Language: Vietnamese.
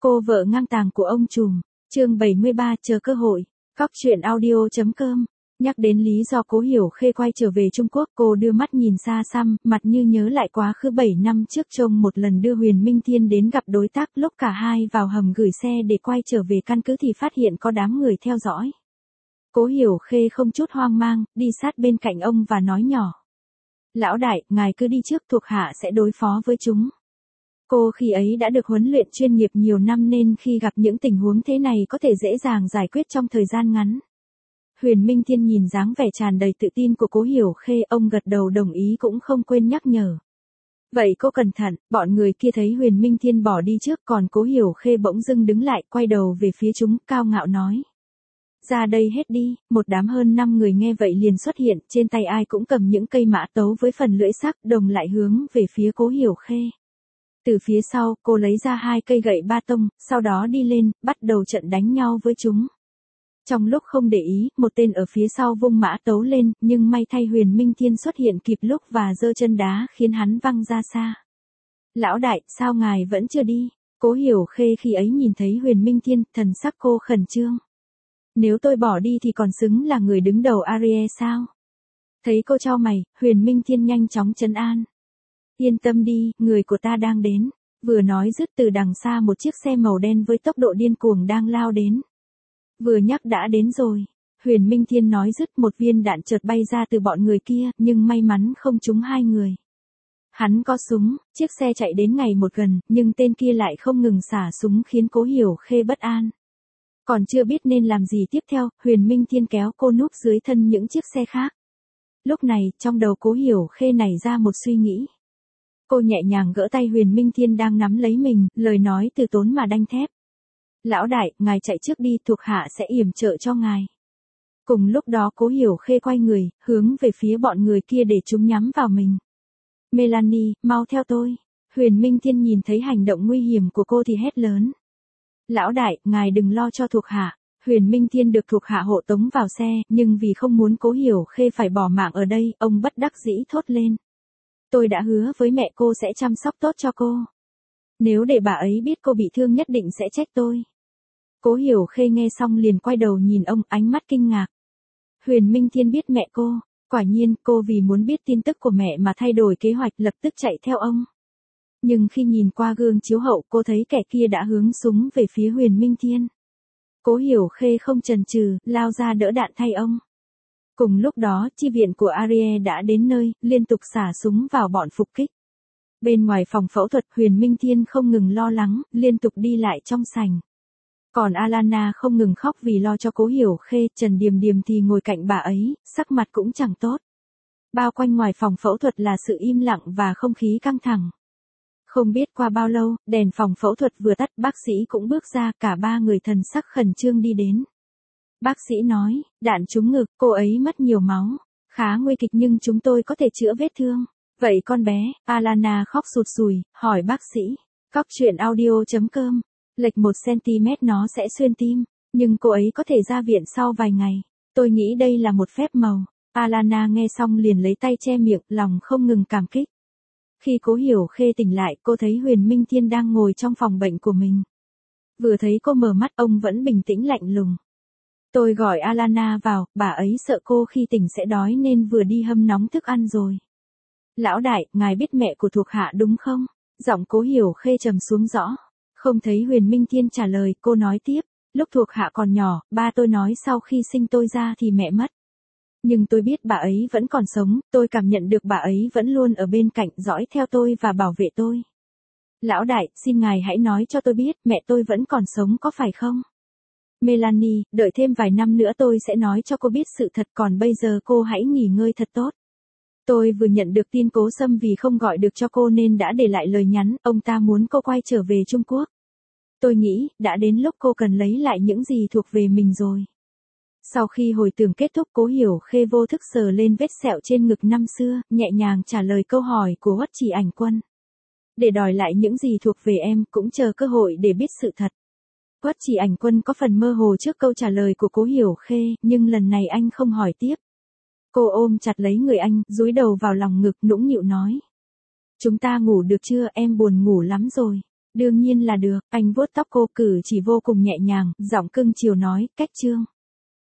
Cô vợ ngang tàng của ông trùm, chương 73 chờ cơ hội, Cóc truyện audio.com. Nhắc đến lý do Cố Hiểu Khê quay trở về Trung Quốc, cô đưa mắt nhìn xa xăm, mặt như nhớ lại quá khứ 7 năm trước trông một lần đưa Huyền Minh Thiên đến gặp đối tác, lúc cả hai vào hầm gửi xe để quay trở về căn cứ thì phát hiện có đám người theo dõi. Cố Hiểu Khê không chút hoang mang, đi sát bên cạnh ông và nói nhỏ. Lão đại, ngài cứ đi trước, thuộc hạ sẽ đối phó với chúng. Cô khi ấy đã được huấn luyện chuyên nghiệp nhiều năm nên khi gặp những tình huống thế này có thể dễ dàng giải quyết trong thời gian ngắn. Huyền Minh Thiên nhìn dáng vẻ tràn đầy tự tin của Cố Hiểu Khê, ông gật đầu đồng ý cũng không quên nhắc nhở. Vậy cô cẩn thận, bọn người kia thấy Huyền Minh Thiên bỏ đi trước, còn Cố Hiểu Khê bỗng dưng đứng lại, quay đầu về phía chúng, cao ngạo nói. Ra đây hết đi, một đám hơn 5 người nghe vậy liền xuất hiện, trên tay ai cũng cầm những cây mã tấu với phần lưỡi sắc, đồng lại hướng về phía Cố Hiểu Khê. Từ phía sau, cô lấy ra 2 cây gậy ba tông, sau đó đi lên, bắt đầu trận đánh nhau với chúng. Trong lúc không để ý, một tên ở phía sau vung mã tấu lên, nhưng may thay Huyền Minh Thiên xuất hiện kịp lúc và giơ chân đá khiến hắn văng ra xa. Lão đại, sao ngài vẫn chưa đi? Cố Hiểu Khê khi ấy nhìn thấy Huyền Minh Thiên, thần sắc cô khẩn trương. Nếu tôi bỏ đi thì còn xứng là người đứng đầu Arie sao? Thấy cô chau mày, Huyền Minh Thiên nhanh chóng trấn an. Yên tâm đi, người của ta đang đến. Vừa nói dứt từ đằng xa một chiếc xe màu đen với tốc độ điên cuồng đang lao đến. Vừa nhắc đã đến rồi. Huyền Minh Thiên nói dứt, một viên đạn chợt bay ra từ bọn người kia, nhưng may mắn không trúng 2 người. Hắn có súng, chiếc xe chạy đến ngày một gần, nhưng tên kia lại không ngừng xả súng khiến Cố Hiểu Khê bất an. Còn chưa biết nên làm gì tiếp theo, Huyền Minh Thiên kéo cô núp dưới thân những chiếc xe khác. Lúc này, trong đầu Cố Hiểu Khê nảy ra một suy nghĩ. Cô nhẹ nhàng gỡ tay Huyền Minh Thiên đang nắm lấy mình, lời nói từ tốn mà đanh thép. Lão đại, ngài chạy trước đi, thuộc hạ sẽ yểm trợ cho ngài. Cùng lúc đó Cố Hiểu Khê quay người, hướng về phía bọn người kia để chúng nhắm vào mình. Melanie, mau theo tôi. Huyền Minh Thiên nhìn thấy hành động nguy hiểm của cô thì hét lớn. Lão đại, ngài đừng lo cho thuộc hạ. Huyền Minh Thiên được thuộc hạ hộ tống vào xe, nhưng vì không muốn Cố Hiểu Khê phải bỏ mạng ở đây, ông bất đắc dĩ thốt lên. Tôi đã hứa với mẹ cô sẽ chăm sóc tốt cho cô. Nếu để bà ấy biết cô bị thương nhất định sẽ trách tôi. Cố Hiểu Khê nghe xong liền quay đầu nhìn ông, ánh mắt kinh ngạc. Huyền Minh Thiên biết mẹ cô, quả nhiên cô vì muốn biết tin tức của mẹ mà thay đổi kế hoạch, lập tức chạy theo ông. Nhưng khi nhìn qua gương chiếu hậu, cô thấy kẻ kia đã hướng súng về phía Huyền Minh Thiên. Cố Hiểu Khê không chần chừ, lao ra đỡ đạn thay ông. Cùng lúc đó, chi viện của Arie đã đến nơi, liên tục xả súng vào bọn phục kích. Bên ngoài phòng phẫu thuật, Huyền Minh Thiên không ngừng lo lắng, liên tục đi lại trong sảnh. Còn Alana không ngừng khóc vì lo cho Cố Hiểu Khê, Trần Điềm Điềm thì ngồi cạnh bà ấy, sắc mặt cũng chẳng tốt. Bao quanh ngoài phòng phẫu thuật là sự im lặng và không khí căng thẳng. Không biết qua bao lâu, đèn phòng phẫu thuật vừa tắt, bác sĩ cũng bước ra, cả 3 người thần sắc khẩn trương đi đến. Bác sĩ nói, đạn trúng ngực, cô ấy mất nhiều máu, khá nguy kịch nhưng chúng tôi có thể chữa vết thương. Vậy con bé, Alana khóc sụt sùi, hỏi bác sĩ. Cóc truyện audio.com, lệch 1cm nó sẽ xuyên tim, nhưng cô ấy có thể ra viện sau vài ngày. Tôi nghĩ đây là một phép màu. Alana nghe xong liền lấy tay che miệng, lòng không ngừng cảm kích. Khi Cố Hiểu Khê tỉnh lại, cô thấy Huyền Minh Thiên đang ngồi trong phòng bệnh của mình. Vừa thấy cô mở mắt, ông vẫn bình tĩnh lạnh lùng. Tôi gọi Alana vào, bà ấy sợ cô khi tỉnh sẽ đói nên vừa đi hâm nóng thức ăn rồi. Lão đại, ngài biết mẹ của thuộc hạ đúng không? Giọng Cố Hiểu Khê trầm xuống rõ. Không thấy Huyền Minh Thiên trả lời, cô nói tiếp. Lúc thuộc hạ còn nhỏ, ba tôi nói sau khi sinh tôi ra thì mẹ mất. Nhưng tôi biết bà ấy vẫn còn sống, tôi cảm nhận được bà ấy vẫn luôn ở bên cạnh dõi theo tôi và bảo vệ tôi. Lão đại, xin ngài hãy nói cho tôi biết, mẹ tôi vẫn còn sống có phải không? Melanie, đợi thêm vài năm nữa tôi sẽ nói cho cô biết sự thật, còn bây giờ cô hãy nghỉ ngơi thật tốt. Tôi vừa nhận được tin Cố Sâm vì không gọi được cho cô nên đã để lại lời nhắn, ông ta muốn cô quay trở về Trung Quốc. Tôi nghĩ, đã đến lúc cô cần lấy lại những gì thuộc về mình rồi. Sau khi hồi tưởng kết thúc, Cố Hiểu Khê vô thức sờ lên vết sẹo trên ngực năm xưa, nhẹ nhàng trả lời câu hỏi của Uất Chỉ Ảnh Quân. Để đòi lại những gì thuộc về em, cũng chờ cơ hội để biết sự thật. Uất Chỉ Ảnh Quân có phần mơ hồ trước câu trả lời của Cố Hiểu Khê, nhưng lần này anh không hỏi tiếp. Cô ôm chặt lấy người anh, dúi đầu vào lòng ngực, nũng nịu nói. Chúng ta ngủ được chưa, em buồn ngủ lắm rồi. Đương nhiên là được, anh vuốt tóc cô, cử chỉ vô cùng nhẹ nhàng, giọng cưng chiều nói, cách Trương.